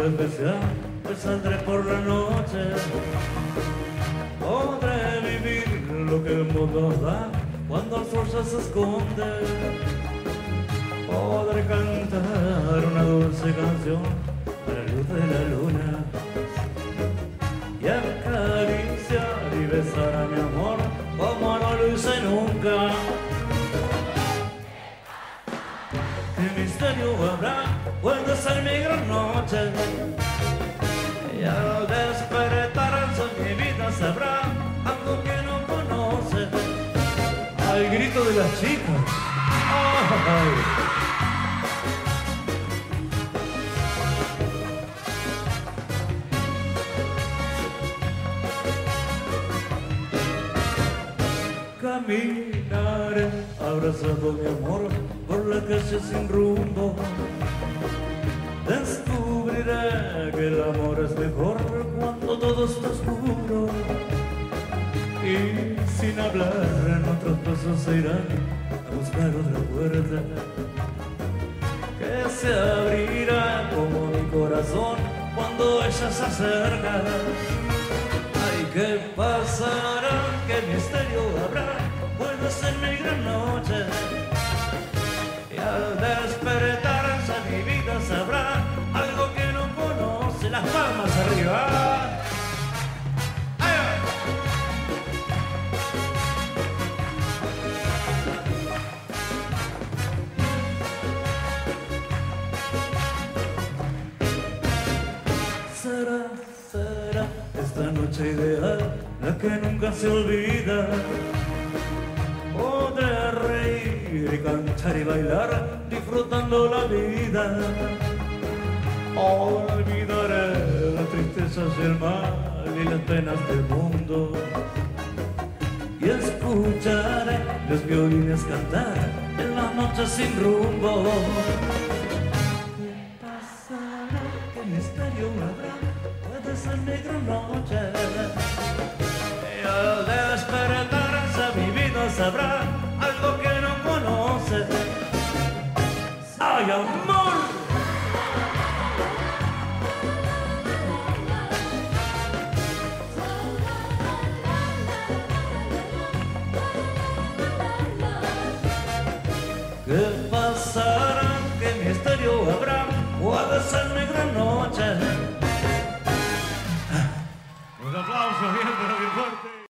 especial, pues saldré por la noche. Podré vivir lo que el mundo da cuando el sol se esconde. Podré cantar una dulce canción a la luz de la luna y acariciar y besar a mi amor como no lo hice nunca. ¿Qué misterio habrá? Puede ser mi gran noche. Y al despertarse mi vida sabrá algo que no conoce. Al grito de las chicas. ¡Ay! Caminaré abrazado mi amor por la calle sin rumbo. Descubriré que el amor es mejor cuando todo está oscuro. Y sin hablar nuestros pasos se irán a buscar otra puerta que se abrirá como mi corazón cuando ella se acerca. Ay, ¿qué pasará? ¿Qué misterio habrá? Puede ser mi gran noche. Y al despertarse mi vida sabrá algo que no conoce. Las palmas arriba. Será esta noche ideal, la que nunca se olvida. Podré reír y cantar y bailar, disfrutando la vida. Olvidaré las tristezas y el mal y las penas del mundo. Y escucharé los violines cantar en las noches sin rumbo. ¿Qué pasará? ¿Qué misterio habrá? Puede ser mi gran noche. Y al despertarse mi vida sabrá algo que no conoce. ¡Ay, amor! ¿Qué pasará? ¿Qué misterio habrá? Puede ser mi gran noche. Los aplausos bien, pero bien fuerte.